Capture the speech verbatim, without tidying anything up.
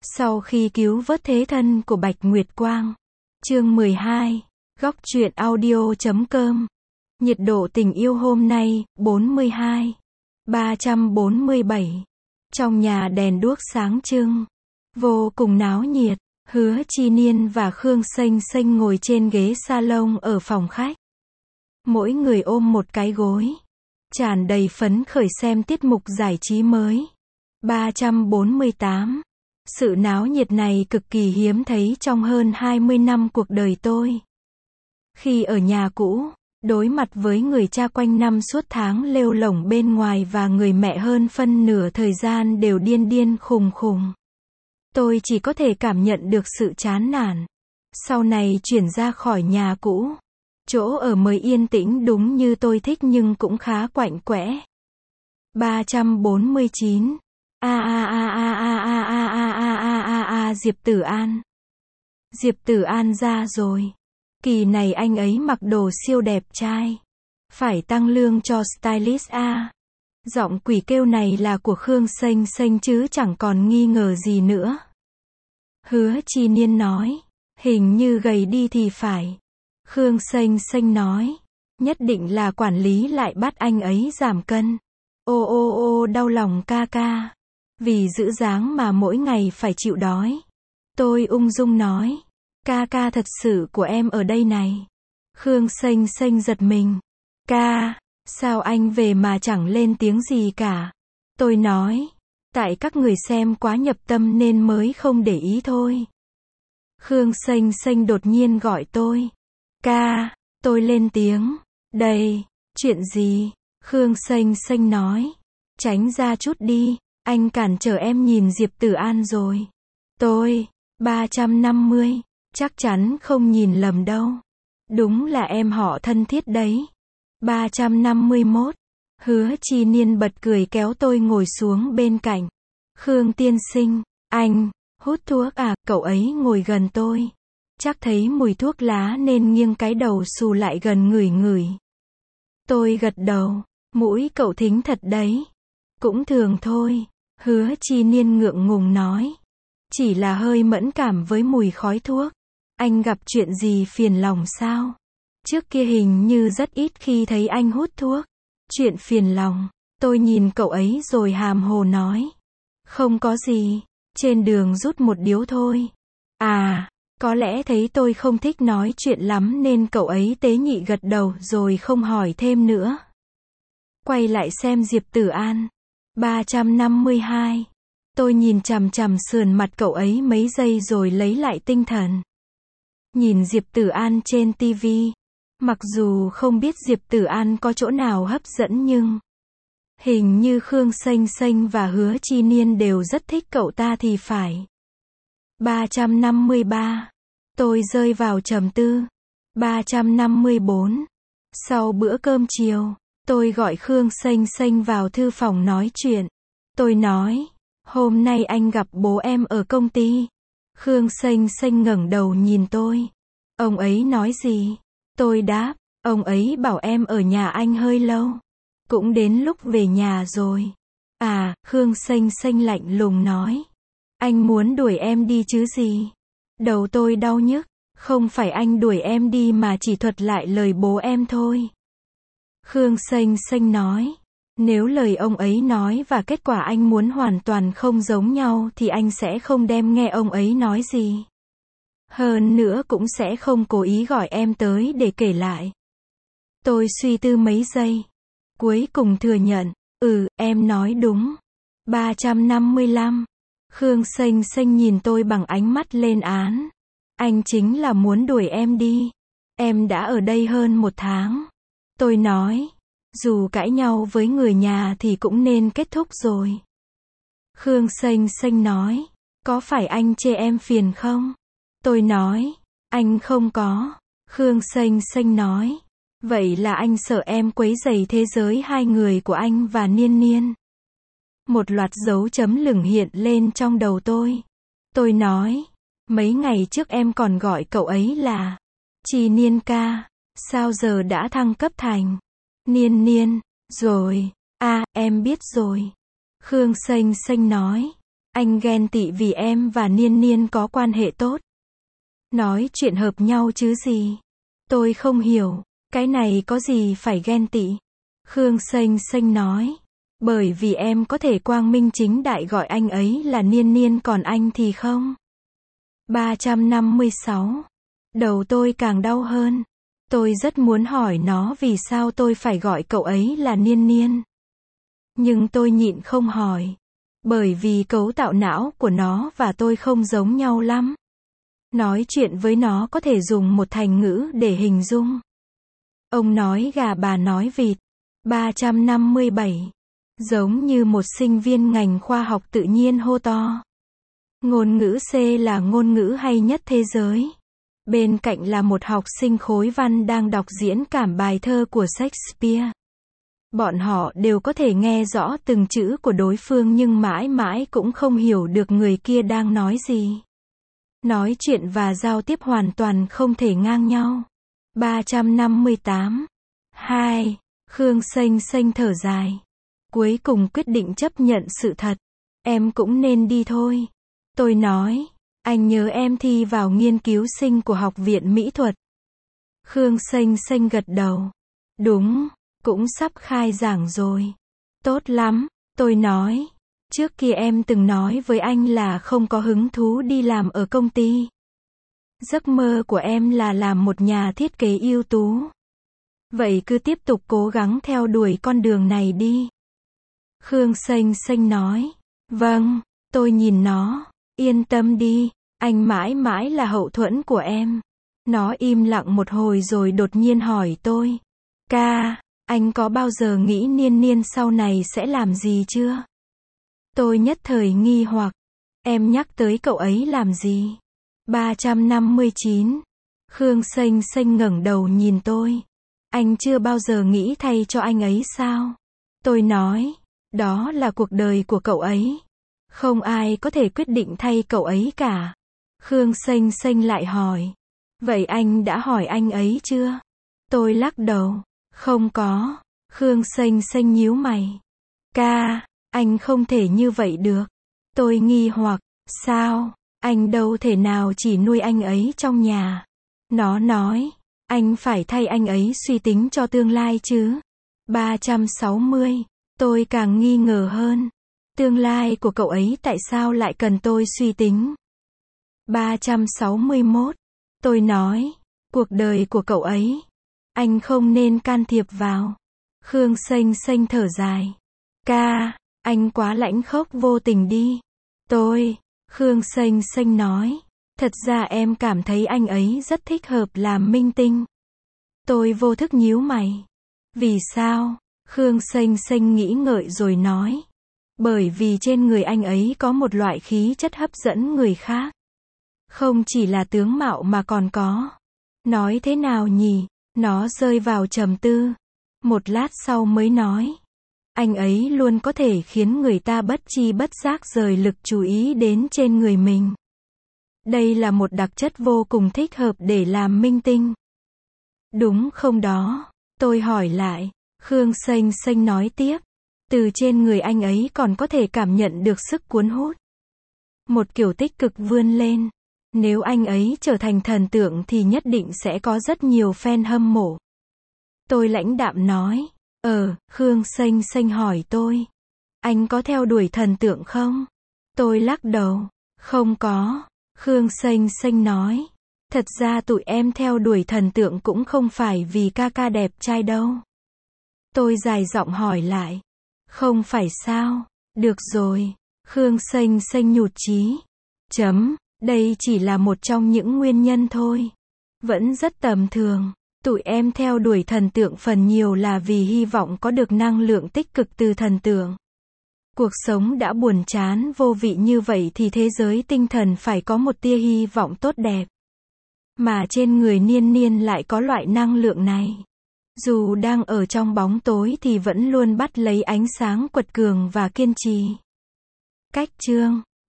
Sau khi cứu vớt thế thân của Bạch Nguyệt Quang. Chương mười hai. Góc truyện audio chấm com. Nhiệt độ tình yêu hôm nay, bốn mươi hai. ba trăm bốn mươi bảy. Trong nhà đèn đuốc sáng trưng. Vô cùng náo nhiệt. Hứa Chi Niên và Khương Xanh Xanh ngồi trên ghế salon ở phòng khách. Mỗi người ôm một cái gối. Tràn đầy phấn khởi xem tiết mục giải trí mới. ba trăm bốn mươi tám. Sự náo nhiệt này cực kỳ hiếm thấy trong hơn hai mươi năm cuộc đời tôi. Khi ở nhà cũ, đối mặt với người cha quanh năm suốt tháng lêu lổng bên ngoài và người mẹ hơn phân nửa thời gian đều điên điên khùng khùng, tôi chỉ có thể cảm nhận được sự chán nản. Sau này chuyển ra khỏi nhà cũ, chỗ ở mới yên tĩnh đúng như tôi thích nhưng cũng khá quạnh quẽ. ba trăm bốn mươi chín. A a a a a a a a a a a a Diệp Tử An. Diệp Tử An ra rồi. Kỳ này anh ấy mặc đồ siêu đẹp trai. Phải tăng lương cho stylist a. Giọng quỷ kêu này là của Khương Xanh Xanh chứ chẳng còn nghi ngờ gì nữa. Hứa Chi Niên nói, hình như gầy đi thì phải. Khương Xanh Xanh nói, nhất định là quản lý lại bắt anh ấy giảm cân. Ô ô ô đau lòng ca ca. Vì giữ dáng mà mỗi ngày phải chịu đói. Tôi ung dung nói, ca ca thật sự của em ở đây này. Khương Xanh Xanh giật mình. Ca, sao anh về mà chẳng lên tiếng gì cả? Tôi nói, tại các người xem quá nhập tâm nên mới không để ý thôi. Khương Xanh Xanh đột nhiên gọi tôi. Ca, tôi lên tiếng. Đây, chuyện gì? Khương Xanh Xanh nói, tránh ra chút đi. Anh cản trở em nhìn Diệp Tử An rồi. Tôi, ba trăm năm mươi, chắc chắn không nhìn lầm đâu. Đúng là em họ thân thiết đấy. ba trăm năm mươi mốt. Hứa Chi Niên bật cười kéo tôi ngồi xuống bên cạnh. Khương tiên sinh, anh, hút thuốc à? Cậu ấy ngồi gần tôi. Chắc thấy mùi thuốc lá nên nghiêng cái đầu xù lại gần ngửi ngửi. Tôi gật đầu, mũi cậu thính thật đấy. Cũng thường thôi. Hứa Chi Niên ngượng ngùng nói. Chỉ là hơi mẫn cảm với mùi khói thuốc. Anh gặp chuyện gì phiền lòng sao? Trước kia hình như rất ít khi thấy anh hút thuốc. Chuyện phiền lòng. Tôi nhìn cậu ấy rồi hàm hồ nói. Không có gì. Trên đường rút một điếu thôi. À, có lẽ thấy tôi không thích nói chuyện lắm nên cậu ấy tế nhị gật đầu rồi không hỏi thêm nữa. Quay lại xem Diệp Tử An. ba trăm năm mươi hai. Tôi nhìn chằm chằm sườn mặt cậu ấy mấy giây rồi lấy lại tinh thần. Nhìn Diệp Tử An trên tivi. Mặc dù không biết Diệp Tử An có chỗ nào hấp dẫn nhưng hình như Khương Xanh Xanh và Hứa Chi Niên đều rất thích cậu ta thì phải. ba trăm năm mươi ba. Tôi rơi vào trầm tư. ba trăm năm mươi bốn. Sau bữa cơm chiều, tôi gọi Khương Xanh Xanh vào thư phòng nói chuyện. Tôi nói, hôm nay anh gặp bố em ở công ty. Khương Xanh Xanh ngẩng đầu nhìn tôi. Ông ấy nói gì? Tôi đáp, ông ấy bảo em ở nhà anh hơi lâu. Cũng đến lúc về nhà rồi. À, Khương Xanh Xanh lạnh lùng nói. Anh muốn đuổi em đi chứ gì? Đầu tôi đau nhức. Không phải anh đuổi em đi mà chỉ thuật lại lời bố em thôi. Khương Xanh Xanh nói, nếu lời ông ấy nói và kết quả anh muốn hoàn toàn không giống nhau thì anh sẽ không đem nghe ông ấy nói gì. Hơn nữa cũng sẽ không cố ý gọi em tới để kể lại. Tôi suy tư mấy giây. Cuối cùng thừa nhận, ừ, em nói đúng. ba trăm năm mươi lăm. Khương Xanh Xanh nhìn tôi bằng ánh mắt lên án. Anh chính là muốn đuổi em đi. Em đã ở đây hơn một tháng. Tôi nói, dù cãi nhau với người nhà thì cũng nên kết thúc rồi. Khương Xanh Xanh nói, có phải anh chê em phiền không? Tôi nói, anh không có. Khương Xanh Xanh nói, vậy là anh sợ em quấy rầy thế giới hai người của anh và Niên Niên. Một loạt dấu chấm lửng hiện lên trong đầu tôi. Tôi nói, mấy ngày trước em còn gọi cậu ấy là Chi Niên ca, sao giờ đã thăng cấp thành Niên Niên rồi? À, em biết rồi. Khương Xanh Xanh nói, Anh ghen tị vì em và Niên Niên có quan hệ tốt. Nói chuyện hợp nhau chứ gì. Tôi không hiểu, cái này có gì phải ghen tị. Khương Xanh Xanh nói. Bởi vì em có thể quang minh chính đại gọi anh ấy là Niên Niên còn anh thì không. ba trăm năm mươi sáu. Đầu tôi càng đau hơn. Tôi rất muốn hỏi nó vì sao tôi phải gọi cậu ấy là Niên Niên. Nhưng tôi nhịn không hỏi. Bởi vì cấu tạo não của nó và tôi không giống nhau lắm. Nói chuyện với nó có thể dùng một thành ngữ để hình dung. Ông nói gà bà nói vịt. ba trăm năm mươi bảy. Giống như một sinh viên ngành khoa học tự nhiên hô to. Ngôn ngữ C là ngôn ngữ hay nhất thế giới. Bên cạnh là một học sinh khối văn đang đọc diễn cảm bài thơ của Shakespeare. Bọn họ đều có thể nghe rõ từng chữ của đối phương nhưng mãi mãi cũng không hiểu được người kia đang nói gì. Nói chuyện và giao tiếp hoàn toàn không thể ngang nhau. ba trăm năm mươi tám. hai. Khương Xanh Xanh thở dài. Cuối cùng quyết định chấp nhận sự thật. Em cũng nên đi thôi. Tôi nói, anh nhớ em thi vào nghiên cứu sinh của Học viện Mỹ thuật. Khương Xanh Xanh gật đầu. Đúng, cũng sắp khai giảng rồi. Tốt lắm, tôi nói. Trước kia em từng nói với anh là không có hứng thú đi làm ở công ty. Giấc mơ của em là làm một nhà thiết kế ưu tú. Vậy cứ tiếp tục cố gắng theo đuổi con đường này đi. Khương Xanh Xanh nói. Vâng, tôi nhìn nó. Yên tâm đi, anh mãi mãi là hậu thuẫn của em. Nó im lặng một hồi rồi đột nhiên hỏi tôi. Ca, anh có bao giờ nghĩ Niên Niên sau này sẽ làm gì chưa? Tôi nhất thời nghi hoặc. Em nhắc tới cậu ấy làm gì? ba trăm năm mươi chín. Khương Xanh Xanh ngẩng đầu nhìn tôi. Anh chưa bao giờ nghĩ thay cho anh ấy sao? Tôi nói, đó là cuộc đời của cậu ấy. Không ai có thể quyết định thay cậu ấy cả. Khương Xanh Xanh lại hỏi. Vậy anh đã hỏi anh ấy chưa? Tôi lắc đầu. Không có. Khương Xanh Xanh nhíu mày. Ca, anh không thể như vậy được. Tôi nghi hoặc. Sao? Anh đâu thể nào chỉ nuôi anh ấy trong nhà. Nó nói. Anh phải thay anh ấy suy tính cho tương lai chứ. ba trăm sáu mươi. Tôi càng nghi ngờ hơn. Tương lai của cậu ấy tại sao lại cần tôi suy tính? ba trăm sáu mươi mốt. Tôi nói, cuộc đời của cậu ấy, anh không nên can thiệp vào. Khương Xanh Xanh thở dài. Ca, anh quá lãnh khốc vô tình đi. Tôi, Khương Xanh Xanh nói, thật ra em cảm thấy anh ấy rất thích hợp làm minh tinh. Tôi vô thức nhíu mày. Vì sao? Khương Xanh Xanh nghĩ ngợi rồi nói. Bởi vì trên người anh ấy có một loại khí chất hấp dẫn người khác. Không chỉ là tướng mạo mà còn có. Nói thế nào nhỉ? Nó rơi vào trầm tư. Một lát sau mới nói. Anh ấy luôn có thể khiến người ta bất chi bất giác rời lực chú ý đến trên người mình. Đây là một đặc chất vô cùng thích hợp để làm minh tinh. Đúng không đó? Tôi hỏi lại. Khương Xanh Xanh nói tiếp. Từ trên người anh ấy còn có thể cảm nhận được sức cuốn hút. Một kiểu tích cực vươn lên. Nếu anh ấy trở thành thần tượng thì nhất định sẽ có rất nhiều fan hâm mộ. Tôi lãnh đạm nói. Ờ, Khương Xanh Xanh hỏi tôi. Anh có theo đuổi thần tượng không? Tôi lắc đầu. Không có. Khương Xanh Xanh nói. Thật ra tụi em theo đuổi thần tượng cũng không phải vì ca ca đẹp trai đâu. Tôi dài giọng hỏi lại. Không phải sao? Được rồi. Khương Xanh Xanh nhụt chí. Chấm. Đây chỉ là một trong những nguyên nhân thôi. Vẫn rất tầm thường. Tụi em theo đuổi thần tượng phần nhiều là vì hy vọng có được năng lượng tích cực từ thần tượng. Cuộc sống đã buồn chán vô vị như vậy thì thế giới tinh thần phải có một tia hy vọng tốt đẹp. Mà trên người Niên Niên lại có loại năng lượng này. Dù đang ở trong bóng tối thì vẫn luôn bắt lấy ánh sáng quật cường và kiên trì. Cách chương